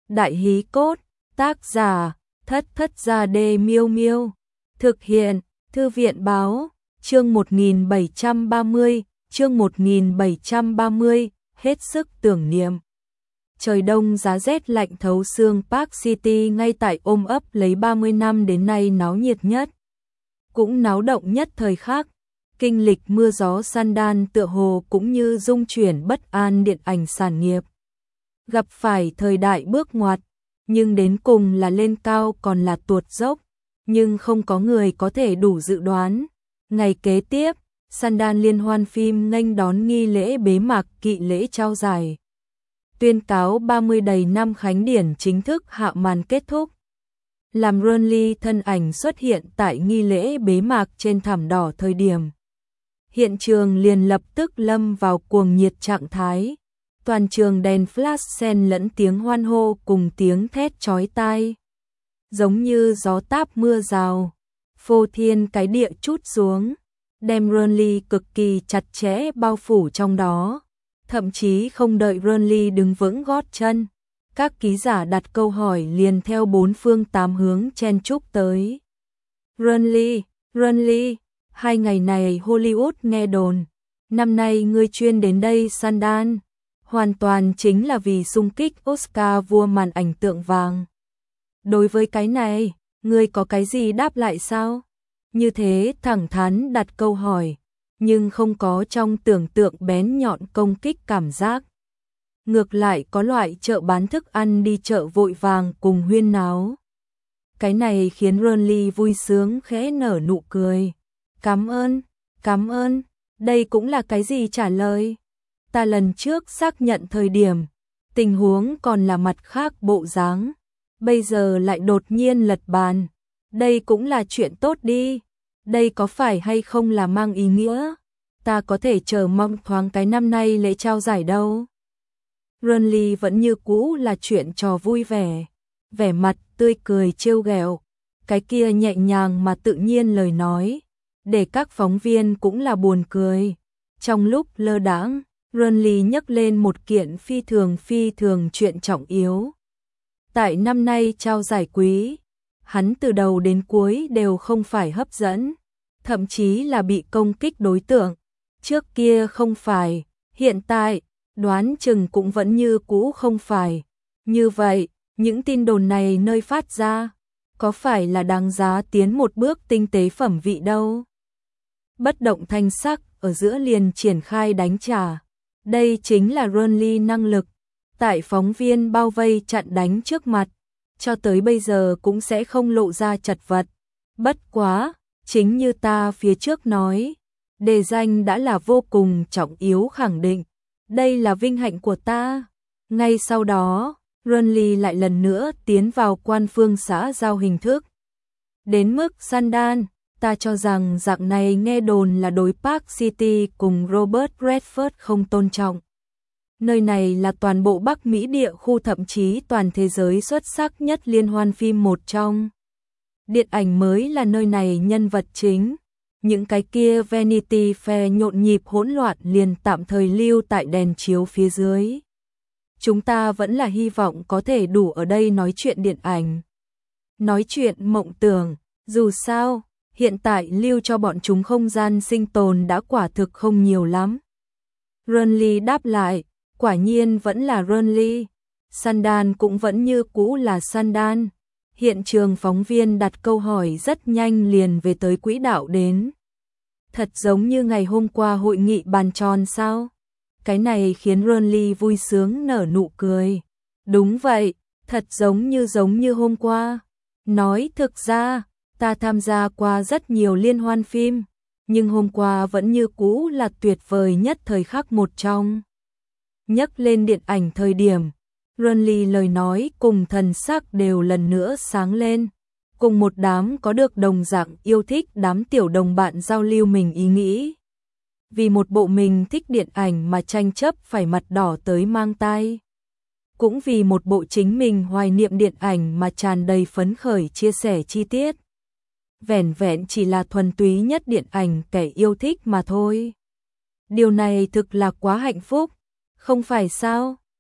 Đại hí cốt, tác giả, Thất Thất Gia Đê Miêu Miêu. Thực hiện, Thư viện báo, chương 1730, chương 1730, hết sức tưởng niệm. Trời đông giá rét lạnh thấu xương, Park City ngay tại ôm ấp lấy 30 năm đến nay náo nhiệt nhất, cũng náo động nhất thời khắc. Kinh lịch mưa gió Sandal tựa hồ cũng như dung chuyển bất an điện ảnh sản nghiệp. Gặp phải thời đại bước ngoặt, nhưng đến cùng là lên cao còn là tuột dốc, nhưng không có người có thể đủ dự đoán. Ngày kế tiếp, Sandal liên hoan phim nghênh đón nghi lễ bế mạc kỵ lễ trao giải. Tuyên cáo 30 đầy năm khánh điển chính thức hạ màn kết thúc. Làm Ronly thân ảnh xuất hiện tại nghi lễ bế mạc trên thảm đỏ thời điểm. Hiện trường liền lập tức lâm vào cuồng nhiệt trạng thái. Toàn trường đèn flash xen lẫn tiếng hoan hô cùng tiếng thét chói tai. Giống như gió táp mưa rào, phô thiên cái địa trút xuống, đem Ronly cực kỳ chặt chẽ bao phủ trong đó. Thậm chí không đợi Ronly đứng vững gót chân, các ký giả đặt câu hỏi liền theo bốn phương tám hướng chen chúc tới. Ronly, 2 ngày này Hollywood nghe đồn, năm nay ngươi chuyên đến đây Sandal, hoàn toàn chính là vì xung kích Oscar vua màn ảnh tượng vàng. Đối với cái này, ngươi có cái gì đáp lại sao? Như thế thẳng thắn đặt câu hỏi, nhưng không có trong tưởng tượng bén nhọn công kích cảm giác. Ngược lại có loại chợ bán thức ăn đi chợ vội vàng cùng huyên náo. Cái này khiến Ronly vui sướng khẽ nở nụ cười. Cảm ơn, đây cũng là cái gì trả lời. Ta lần trước xác nhận thời điểm, tình huống còn là mặt khác bộ dáng, bây giờ lại đột nhiên lật bàn. Đây cũng là chuyện tốt đi, đây có phải hay không là mang ý nghĩa, ta có thể chờ mong thoáng cái năm nay lễ trao giải đâu. Ronly vẫn như cũ là chuyện trò vui vẻ, vẻ mặt tươi cười trêu ghẹo, cái kia nhẹ nhàng mà tự nhiên lời nói, để các phóng viên cũng là buồn cười. Trong lúc lơ đãng, Ronly nhắc lên một kiện phi thường chuyện trọng yếu. Tại năm nay trao giải quý, hắn từ đầu đến cuối đều không phải hấp dẫn, thậm chí là bị công kích đối tượng. Trước kia không phải, hiện tại, đoán chừng cũng vẫn như cũ không phải. Như vậy, những tin đồn này nơi phát ra, có phải là đáng giá tiến một bước tinh tế phẩm vị đâu? Bất động thanh sắc, ở giữa liền triển khai đánh trả. Đây chính là Ronly năng lực. Tại phóng viên bao vây chặn đánh trước mặt, cho tới bây giờ cũng sẽ không lộ ra chật vật. Bất quá, chính như ta phía trước nói, đề danh đã là vô cùng trọng yếu khẳng định. Đây là vinh hạnh của ta. Ngay sau đó, Ronly lại lần nữa tiến vào quan phương xã giao hình thức. Đến mức Sandal, ta cho rằng dạng này nghe đồn là đối Park City cùng Robert Redford không tôn trọng. Nơi này là toàn bộ Bắc Mỹ địa khu, thậm chí toàn thế giới xuất sắc nhất liên hoan phim một trong. Điện ảnh mới là nơi này nhân vật chính. Những cái kia Vanity Fair nhộn nhịp hỗn loạn liền tạm thời lưu tại đèn chiếu phía dưới. Chúng ta vẫn là hy vọng có thể đủ ở đây nói chuyện điện ảnh, nói chuyện mộng tưởng. Dù sao, hiện tại lưu cho bọn chúng không gian sinh tồn đã quả thực không nhiều lắm. Ronly đáp lại, quả nhiên vẫn là Ronly. Sandal cũng vẫn như cũ là Sandal. Hiện trường phóng viên đặt câu hỏi rất nhanh liền về tới quỹ đạo đến. Thật giống như ngày hôm qua hội nghị bàn tròn sao? Cái này khiến Ronly vui sướng nở nụ cười. Đúng vậy, thật giống như hôm qua. Nói thực ra, ta tham gia qua rất nhiều liên hoan phim, nhưng hôm qua vẫn như cũ là tuyệt vời nhất thời khắc một trong. Nhắc lên điện ảnh thời điểm, Ronly lời nói cùng thần sắc đều lần nữa sáng lên, cùng một đám có được đồng dạng yêu thích đám tiểu đồng bạn giao lưu mình ý nghĩ. Vì một bộ mình thích điện ảnh mà tranh chấp phải mặt đỏ tới mang tai. Cũng vì một bộ chính mình hoài niệm điện ảnh mà tràn đầy phấn khởi chia sẻ chi tiết. Vẻn vẹn chỉ là thuần túy nhất điện ảnh kẻ yêu thích mà thôi. Điều này thực là quá hạnh phúc, không phải sao?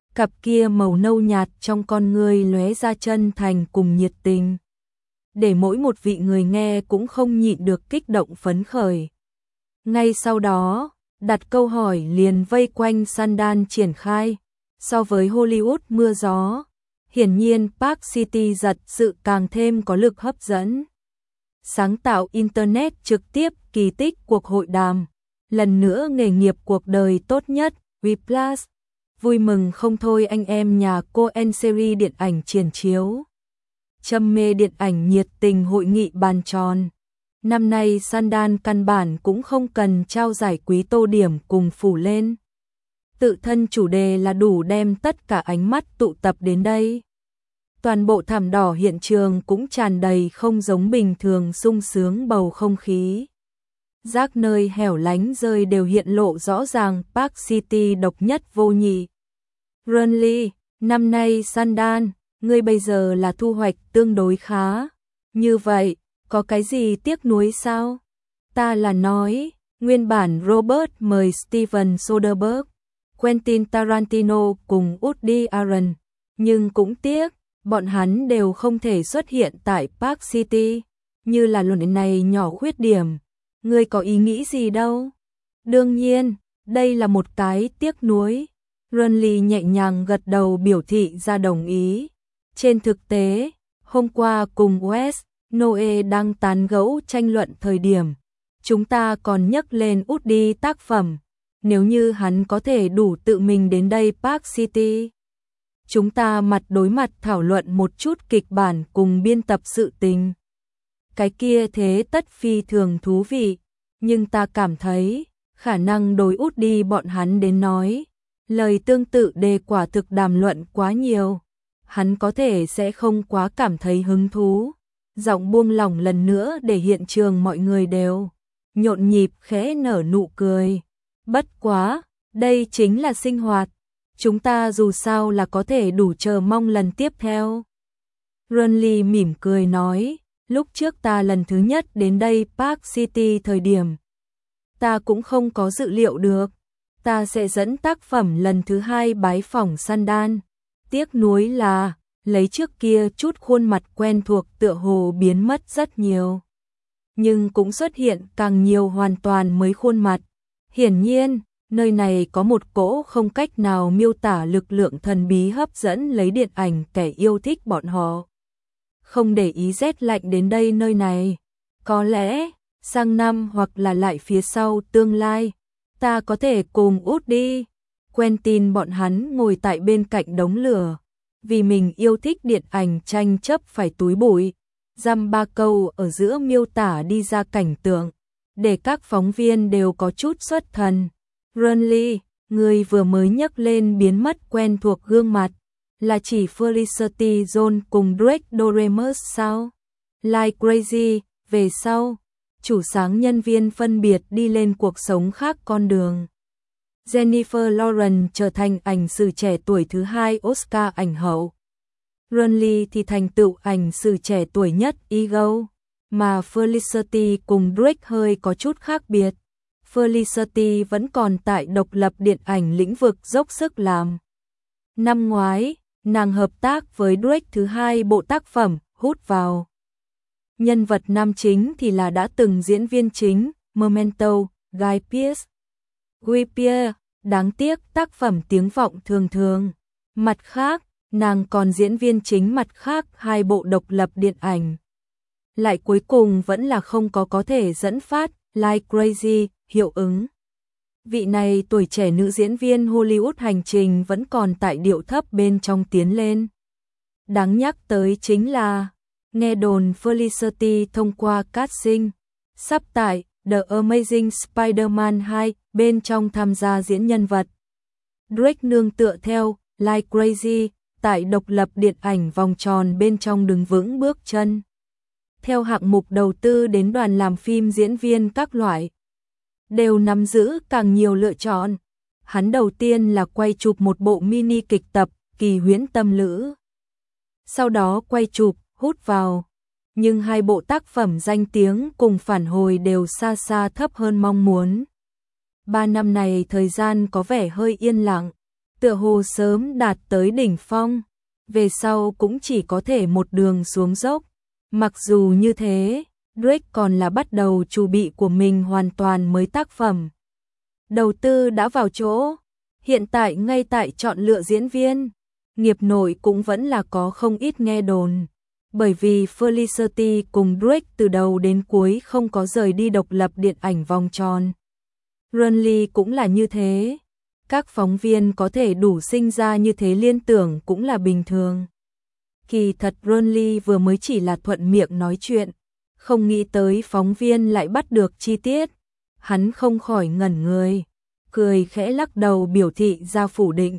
Cặp kia màu nâu nhạt trong con ngươi lóe ra chân thành cùng nhiệt tình, để mỗi một vị người nghe cũng không nhịn được kích động phấn khởi. Ngay sau đó, đặt câu hỏi liền vây quanh Sundance triển khai. So với Hollywood mưa gió, hiển nhiên Park City thật sự càng thêm có lực hấp dẫn. Sáng tạo Internet trực tiếp kỳ tích cuộc hội đàm, lần nữa nghề nghiệp cuộc đời tốt nhất, Whiplash. Vui mừng không thôi anh em nhà Coen series điện ảnh triển chiếu. Trầm mê điện ảnh nhiệt tình hội nghị bàn tròn. Năm nay Sundance căn bản cũng không cần trao giải quý tô điểm cùng phủ lên. Tự thân chủ đề là đủ đem tất cả ánh mắt tụ tập đến đây. Toàn bộ thảm đỏ hiện trường cũng tràn đầy không giống bình thường sung sướng bầu không khí. Rác nơi hẻo lánh rơi đều hiện lộ rõ ràng Park City độc nhất vô nhị. Renly, năm nay Sundance, ngươi bây giờ là thu hoạch tương đối khá. Như vậy, có cái gì tiếc nuối sao? Ta là nói, nguyên bản Robert mời Steven Soderbergh, Quentin Tarantino cùng Woody Allen, nhưng cũng tiếc, bọn hắn đều không thể xuất hiện tại Park City, như là luận này nhỏ khuyết điểm. Ngươi có ý nghĩ gì đâu? Đương nhiên, đây là một cái tiếc nuối. Renly nhẹ nhàng gật đầu biểu thị ra đồng ý. Trên thực tế, hôm qua cùng Wes, Noe đang tán gẫu tranh luận thời điểm, chúng ta còn nhắc lên Woody tác phẩm, nếu như hắn có thể đủ tự mình đến đây Park City. Chúng ta mặt đối mặt thảo luận một chút kịch bản cùng biên tập sự tình. Cái kia thế tất phi thường thú vị, nhưng ta cảm thấy, khả năng đối Woody bọn hắn đến nói, lời tương tự đề quả thực đàm luận quá nhiều. Hắn có thể sẽ không quá cảm thấy hứng thú. Giọng buông lỏng lần nữa để hiện trường mọi người đều nhộn nhịp khẽ nở nụ cười. Bất quá, đây chính là sinh hoạt. Chúng ta dù sao là có thể đủ chờ mong lần tiếp theo. Renly mỉm cười nói, lúc trước ta lần thứ nhất đến đây Park City thời điểm, ta cũng không có dự liệu được, ta sẽ dẫn tác phẩm lần thứ hai bái phỏng Sundance. Tiếc nuối là, lấy trước kia chút khuôn mặt quen thuộc tựa hồ biến mất rất nhiều. Nhưng cũng xuất hiện càng nhiều hoàn toàn mới khuôn mặt. Hiển nhiên, nơi này có một cỗ không cách nào miêu tả lực lượng thần bí hấp dẫn lấy điện ảnh kẻ yêu thích bọn họ. Không để ý rét lạnh đến đây nơi này. Có lẽ, sang năm hoặc là lại phía sau tương lai, ta có thể cùng út đi. Quentin bọn hắn ngồi tại bên cạnh đống lửa. Vì mình yêu thích điện ảnh tranh chấp phải túi bụi. Dăm ba câu ở giữa miêu tả đi ra cảnh tượng. Để các phóng viên đều có chút xuất thần. Renly, người vừa mới nhắc lên biến mất quen thuộc gương mặt. Là chỉ Felicity Jones cùng Drake Doremus sao? Like Crazy, về sau, chủ sáng nhân viên phân biệt đi lên cuộc sống khác con đường. Jennifer Lawrence trở thành ảnh sử trẻ tuổi thứ hai Oscar ảnh hậu. Renly thì thành tựu ảnh sử trẻ tuổi nhất Ego, mà Felicity cùng Drake hơi có chút khác biệt. Felicity vẫn còn tại độc lập điện ảnh lĩnh vực dốc sức làm. Năm ngoái, nàng hợp tác với Drake thứ hai bộ tác phẩm Hút vào. Nhân vật nam chính thì là đã từng diễn viên chính Memento, Guy Pearce. Guy Pearce, đáng tiếc tác phẩm tiếng vọng thường thường. Mặt khác, nàng còn diễn viên chính mặt khác hai bộ độc lập điện ảnh. Lại cuối cùng vẫn là không có thể dẫn phát Like Crazy hiệu ứng. Vị này tuổi trẻ nữ diễn viên Hollywood hành trình vẫn còn tại điệu thấp bên trong tiến lên. Đáng nhắc tới chính là, nghe đồn Felicity thông qua casting, sắp tại The Amazing Spider-Man 2 bên trong tham gia diễn nhân vật. Drake nương tựa theo Like Crazy tại độc lập điện ảnh vòng tròn bên trong đứng vững bước chân. Theo hạng mục đầu tư đến đoàn làm phim diễn viên các loại, đều nắm giữ càng nhiều lựa chọn. Hắn đầu tiên là quay chụp một bộ mini kịch tập Kỳ Huyễn Tâm Lữ. Sau đó quay chụp Hút vào. Nhưng hai bộ tác phẩm danh tiếng cùng phản hồi đều xa xa thấp hơn mong muốn. 3 năm này thời gian có vẻ hơi yên lặng. tựa hồ sớm đạt tới đỉnh phong, về sau cũng chỉ có thể một đường xuống dốc. Mặc dù như thế, Drake còn là bắt đầu chuẩn bị của mình hoàn toàn mới tác phẩm. Đầu tư đã vào chỗ, hiện tại ngay tại chọn lựa diễn viên, nghiệp nội cũng vẫn là có không ít nghe đồn. Bởi vì Felicity cùng Drake từ đầu đến cuối không có rời đi độc lập điện ảnh vòng tròn. Renly cũng là như thế. Các phóng viên có thể đủ sinh ra như thế liên tưởng cũng là bình thường. Kỳ thật Renly vừa mới chỉ là thuận miệng nói chuyện, không nghĩ tới phóng viên lại bắt được chi tiết. Hắn không khỏi ngẩn người, cười khẽ lắc đầu biểu thị ra phủ định.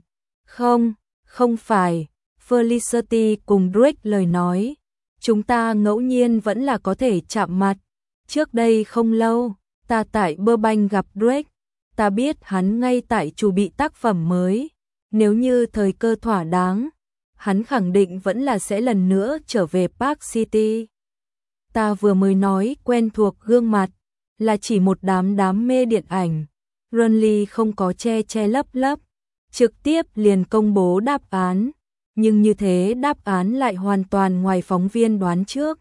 Không phải, Felicity cùng Drake lời nói. Chúng ta ngẫu nhiên vẫn là có thể chạm mặt. Trước đây không lâu, ta tại Burbank gặp Drake. Ta biết hắn ngay tại chuẩn bị tác phẩm mới. Nếu như thời cơ thỏa đáng, hắn khẳng định vẫn là sẽ lần nữa trở về Park City. Ta vừa mới nói quen thuộc gương mặt, là chỉ một đám mê điện ảnh. Renly không có che lấp, trực tiếp liền công bố đáp án. Nhưng như thế đáp án lại hoàn toàn ngoài phóng viên đoán trước.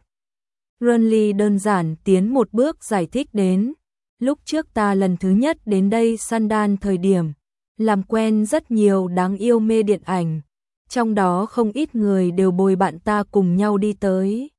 Renly đơn giản tiến một bước giải thích đến. Lúc trước ta lần thứ nhất đến đây Sundance thời điểm, làm quen rất nhiều đáng yêu mê điện ảnh. Trong đó không ít người đều bồi bạn ta cùng nhau đi tới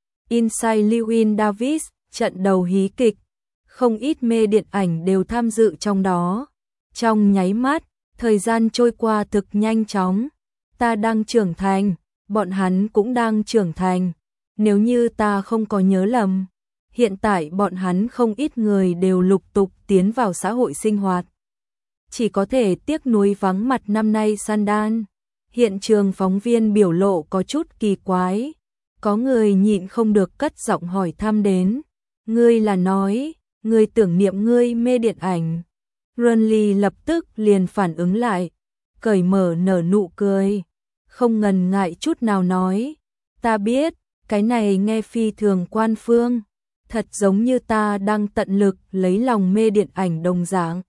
Inside Llewyn Davis, trận đầu hí kịch. Không ít mê điện ảnh đều tham dự trong đó. Trong nháy mắt, thời gian trôi qua thực nhanh chóng. Ta đang trưởng thành, bọn hắn cũng đang trưởng thành. Nếu như ta không có nhớ lầm, hiện tại bọn hắn không ít người đều lục tục tiến vào xã hội sinh hoạt. Chỉ có thể tiếc nuối vắng mặt năm nay Sundance. Hiện trường phóng viên biểu lộ có chút kỳ quái. Có người nhịn không được cất giọng hỏi thăm đến. Ngươi là nói, ngươi tưởng niệm ngươi mê điện ảnh. Renly lập tức liền phản ứng lại, cởi mở nở nụ cười. Không ngần ngại chút nào nói. Ta biết, cái này nghe phi thường quan phương. Thật giống như ta đang tận lực lấy lòng mê điện ảnh đồng dạng.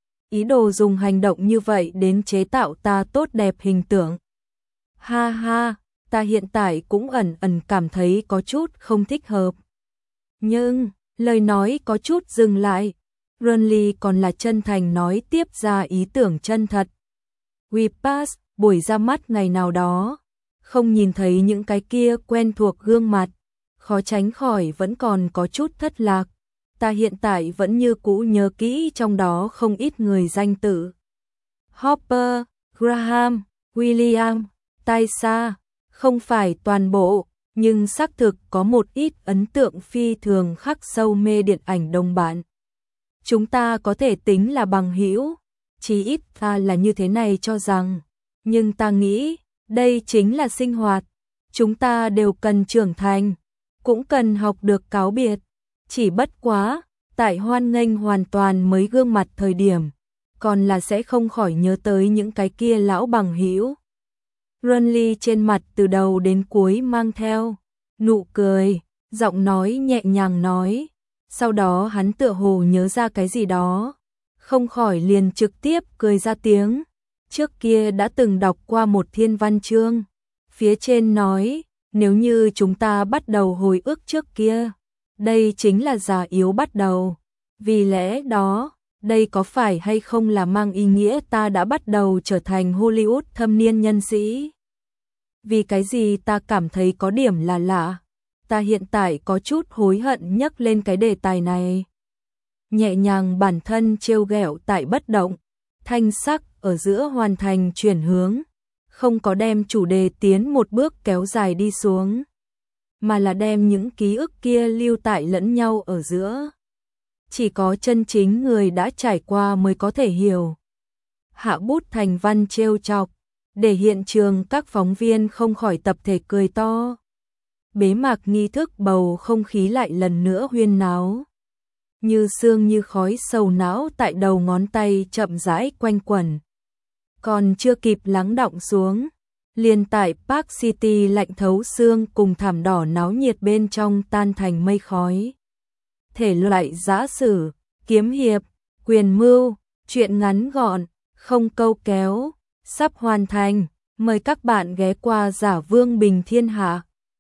Ý đồ dùng hành động như vậy đến chế tạo ta tốt đẹp hình tượng. Ha ha, ta hiện tại cũng ẩn cảm thấy có chút không thích hợp. Nhưng, lời nói có chút dừng lại. Renly còn là chân thành nói tiếp ra ý tưởng chân thật. We pass, buổi ra mắt ngày nào đó. Không nhìn thấy những cái kia quen thuộc gương mặt. Khó tránh khỏi vẫn còn có chút thất lạc. Ta hiện tại vẫn như cũ nhớ kỹ trong đó không ít người danh tự. Hopper, Graham, William, Taissa, không phải toàn bộ, nhưng xác thực có một ít ấn tượng phi thường khắc sâu mê điện ảnh đồng bạn. Chúng ta có thể tính là bằng hữu, chí ít ta là như thế này cho rằng, nhưng ta nghĩ, đây chính là sinh hoạt, chúng ta đều cần trưởng thành, cũng cần học được cáo biệt, chỉ bất quá, tại hoan nghênh hoàn toàn mới gương mặt thời điểm, còn là sẽ không khỏi nhớ tới những cái kia lão bằng hữu. Renly trên mặt từ đầu đến cuối mang theo nụ cười, giọng nói nhẹ nhàng nói, sau đó hắn tựa hồ nhớ ra cái gì đó, không khỏi liền trực tiếp cười ra tiếng. Trước kia đã từng đọc qua một thiên văn chương, phía trên nói, nếu như chúng ta bắt đầu hồi ức trước kia, đây chính là già yếu bắt đầu. Vì lẽ đó, đây có phải hay không là mang ý nghĩa ta đã bắt đầu trở thành Hollywood thâm niên nhân sĩ? Vì cái gì ta cảm thấy có điểm là lạ? Ta hiện tại có chút hối hận nhắc lên cái đề tài này. Nhẹ nhàng bản thân trêu ghẹo tại bất động, thanh sắc ở giữa hoàn thành chuyển hướng, không có đem chủ đề tiến một bước kéo dài đi xuống, mà là đem những ký ức kia lưu tại lẫn nhau ở giữa. Chỉ có chân chính người đã trải qua mới có thể hiểu. Hạ bút thành văn trêu chọc, để hiện trường các phóng viên không khỏi tập thể cười to. Bế mạc nghi thức bầu không khí lại lần nữa huyên náo. Như sương như khói sầu não tại đầu ngón tay chậm rãi quanh quẩn. Còn chưa kịp lắng đọng xuống, liền tại Park City lạnh thấu xương cùng thảm đỏ náo nhiệt bên trong tan thành mây khói. Thể loại giã sử, kiếm hiệp, quyền mưu, truyện ngắn gọn, không câu kéo, sắp hoàn thành. Mời các bạn ghé qua Giả Vương Bình Thiên Hạ.